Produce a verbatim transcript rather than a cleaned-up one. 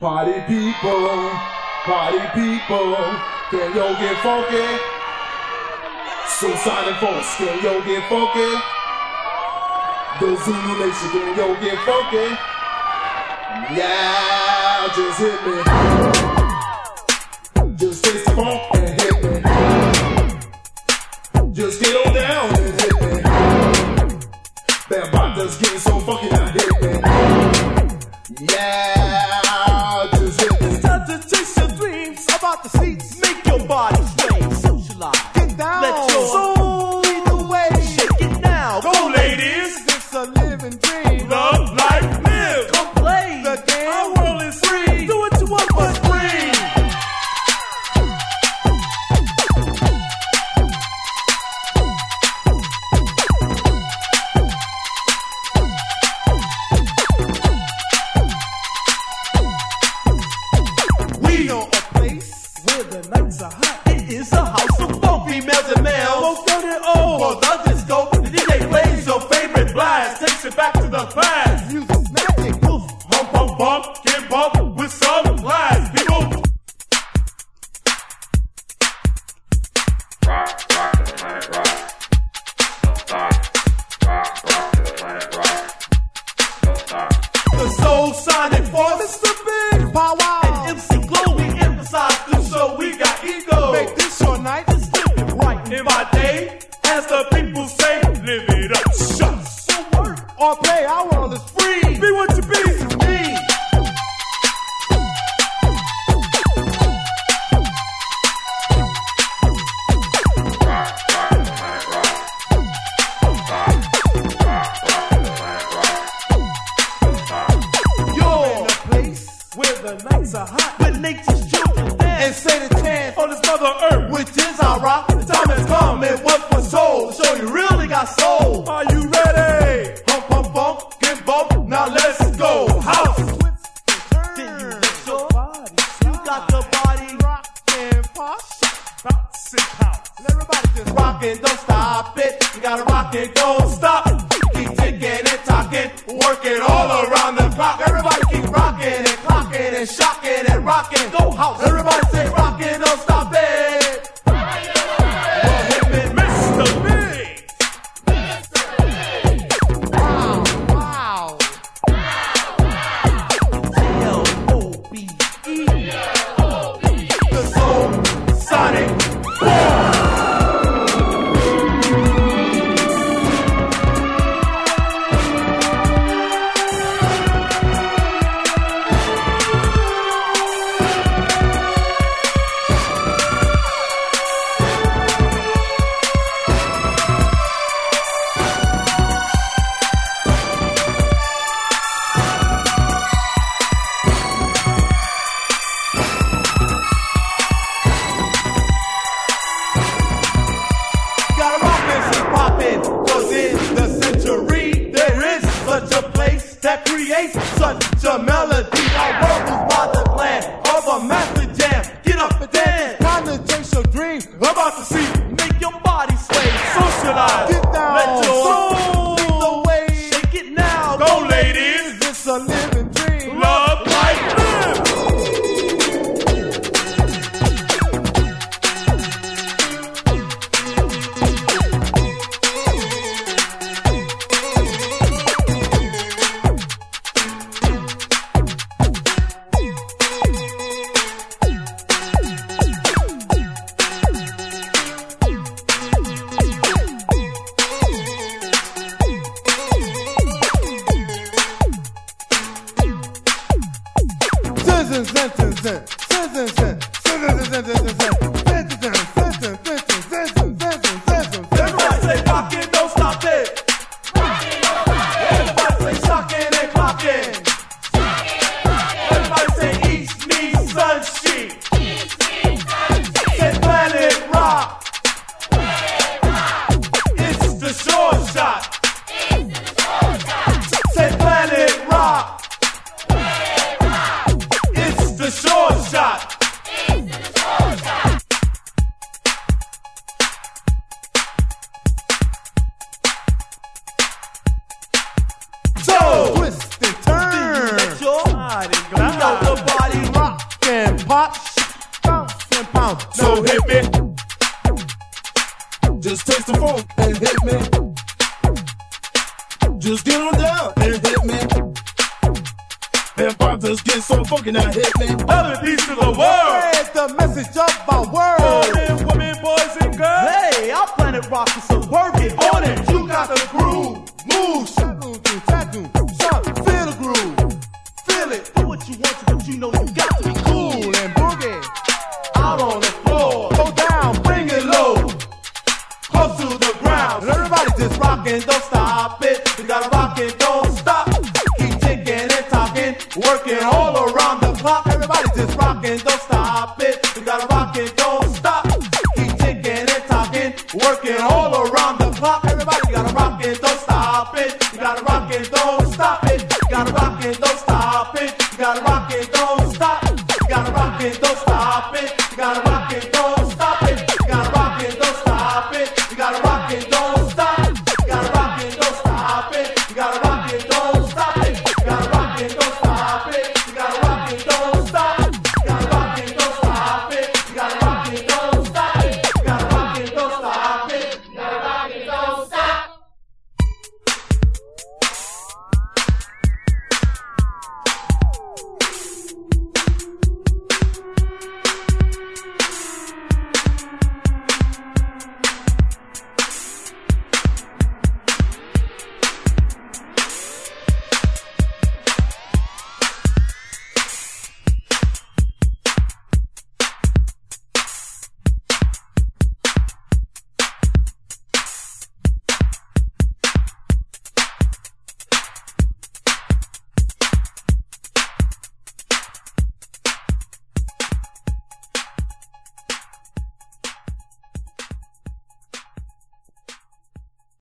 Party people, party people, can yo get funky? Suicide folks, can yo get funky? The Zulu Nation, can yo get funky? Yeah, just hit me. Just taste the funk and hit me. Just get on down and hit me. That bot just getting so funky now, hit me. Yeah, just hit me. It's time to chase your dreams about the seats. Make your body sway, socialize. Get down, let your soul lead the way. Shake it now, go ladies. It's a living dream. Love, life, live. Come play the game. Our world is free. Do what you want for free. We know a place where the nights are hot. It is a house of funk, females and males. Both young and old. For the disco, the D J plays your favorite blast. Takes it back to the past. Music's magic. Poof, hump, hump, bump, get bumped with some class. People. Rock, rock to the planet rock. Don't stop. Rock, rock to the planet rock. Don't stop. The soul sonic force. Mister Big Power. And M C Glow, we emphasize this show. We got ego. Make this your night. Just live it right. In my day, as the people say, live it up. Shucks. So work or play, our world is free. Be what you be. It's me. Rock, rock to the planet rock. Don't stop. Rock, rock to the planet rock. Don't stop. You're in a place where the nights are hot, where nature's children dance and say the chant on this mother earth, which is our rock. The time has come and what for soul, show you really got soul. Are you ready? Hump, hump, bump, get bumped. Now let's go. House. Then you let your body, you got the body rock and pop, bounce and pounce. And everybody just rock and don't stop it. You gotta rock and don't stop. Keep ticking and talking, working all around the clock. Everybody keep rocking and clocking and shocking and rocking. Go house. Everybody say rocking, don't stop it. Well, hit me, Mister Big. Wow, wow. G L O B E. The Soul Sonic Force. Gotta rock this and pop it, 'cause in the century there is such a place that creates such a melody. Our world is by the plan of a master jam. Get up and dance, time to chase your dream. About to see, make your body sway, socialize. Get down, let your soul lead the way. Shake it now, go ladies. It's a living dream. Love, life, live. Everybody say rockin', don't stop it. Everybody say shockin' and clockin'. Everybody say East meets Sunshine. Say Planet Rock. It's the short shot. Say Planet Rock. It's the short shot. pot, bounce and pound. So hit me. Just text the phone and hit me. Just get on down and hit me. And pop just get so funky now hit me. Other piece of the world. Spread the message of my world. Men, women, boys, and girls. Hey, our planet rock is suburban. On it, you got the groove. Move, shadow, tattoo, son, feel the groove. Feel it. Do what you want to, but you know you got to be cool and boogie. Out on the floor. Go down, bring it low. Close to the ground. And everybody just rockin', don't stop it. You gotta rock it, don't stop. Keep ticking and talking, working all around the clock. Everybody just rockin', don't stop it. You gotta rock it, don't stop. Keep ticking and talking, working all around the clock. Everybody gotta rock it, don't stop it. You gotta rock it, don't stop it. You gotta rock it, don't stop it.